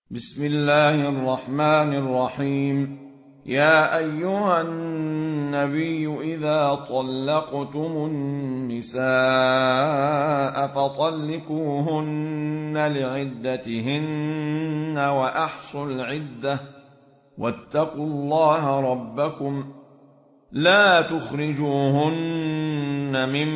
بسم الله الرحمن الرحيم. يا أيها النبي إذا طلقتم النساء فطلقوهن لعدتهن وأحصوا العدة واتقوا الله ربكم لا تخرجوهن من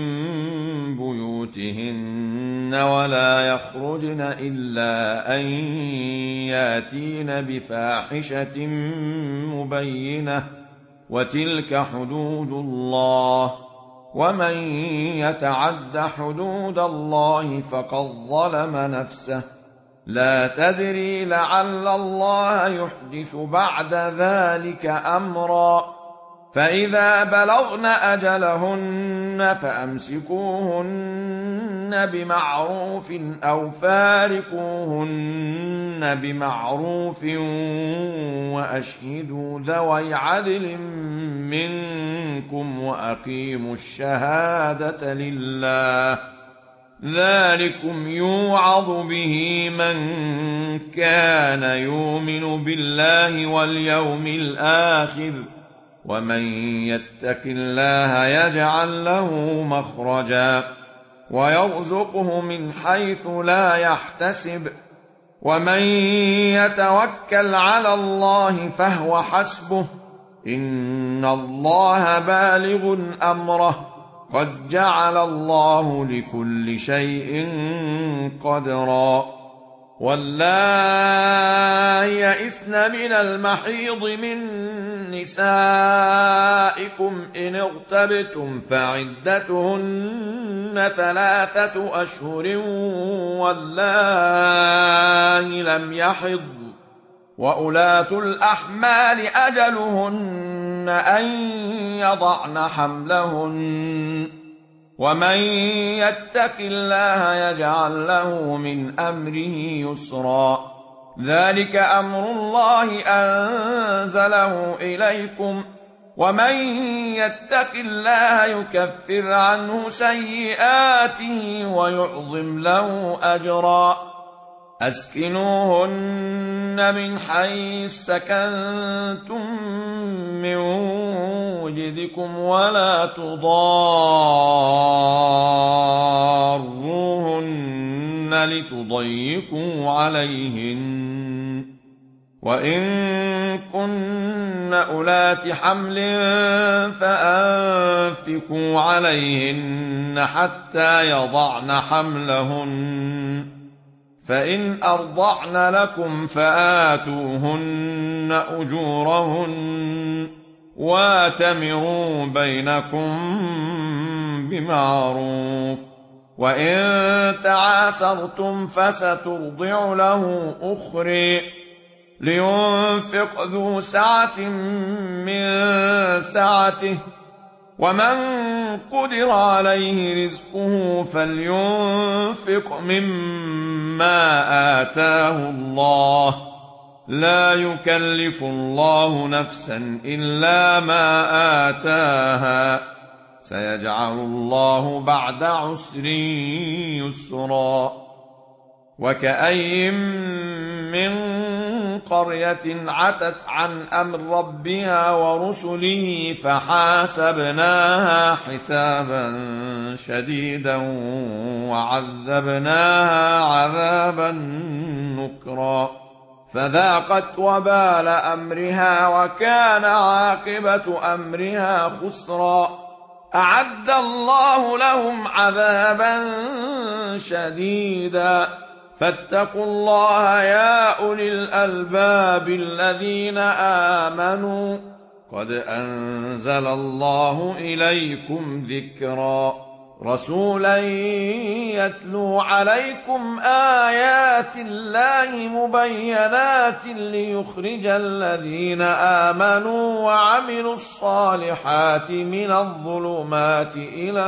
بيوتهن ولا يخرجن إلا أن ياتين بفاحشة مبينة وتلك حدود الله ومن يتعد حدود الله فقد ظلم نفسه لا تدري لعل الله يحدث بعد ذلك أمرا فإذا بلغن أجلهن فأمسكوهن بمعروف أو فارقوهن بمعروف وأشهدوا ذوي عدل منكم وأقيموا الشهادة لله ذلكم يوعظ به من كان يؤمن بالله واليوم الآخر ومن يتق الله يجعل له مخرجا ويرزقه من حيث لا يحتسب ومن يتوكل على الله فهو حسبه إن الله بالغ أمره قد جعل الله لكل شيء قدرا واللائي يئسن من المحيض من نسائكم إن ارتبتم فعدتهن 3 أشهر واللائي لم يحضن وأولاة الأحمال أجلهن أن يضعن حملهن ومن يتق الله يجعل له من أمره يسرا ذلك أمر الله أنزله إليكم ومن يتق الله يكفر عنه سيئاته ويعظم له أجرا أسكنوهن من حيث سكنتم من وجدكم ولا تضاروهن لتضيقوا عليهن وإن كن أولات حمل فأنفقوا عليهن حتى يضعن حملهن فإن أرضعن لكم فآتوهن أجورهن واتمروا بينكم بمعروف وإن تعاسرتم فسترضع له أخرى لينفق ذو سعة من سعته ومن قدر عليه رزقه فلينفق مما آتاه الله لا يكلف الله نفسا إلا ما آتاها سيجعل الله بعد عسر يسرا وكأي من قرية عتت عن أمر ربها ورسله فحاسبناها حسابا شديدا وعذبناها عذابا نكرا فذاقت وبال أمرها وكان عاقبة أمرها خسرا أعد الله لهم عذابا شديدا فاتقوا الله يا أولي الألباب الذين آمنوا قد أنزل الله إليكم ذكرا رسولا يتلو عليكم آيات الله مبينات ليخرج الذين آمنوا وعملوا الصالحات من الظلمات إلى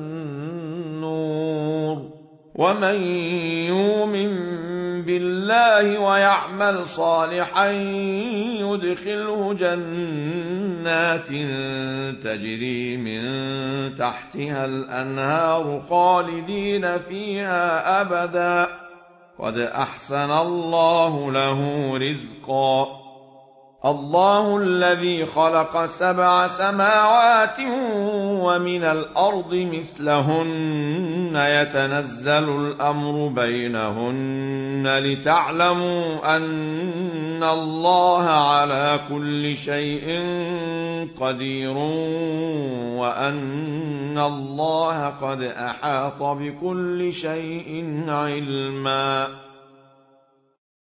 النور ومن يؤمن بالله ويعمل صالحا يدخله جنات تجري من تحتها الأنهار خالدين فيها أبدا قد أحسن الله له رزقا. الله الذي خلق 7 سماوات ومن الأرض مثلهن يتنزل الأمر بينهن لتعلموا أن الله على كل شيء قدير وأن الله قد أحاط بكل شيء علما.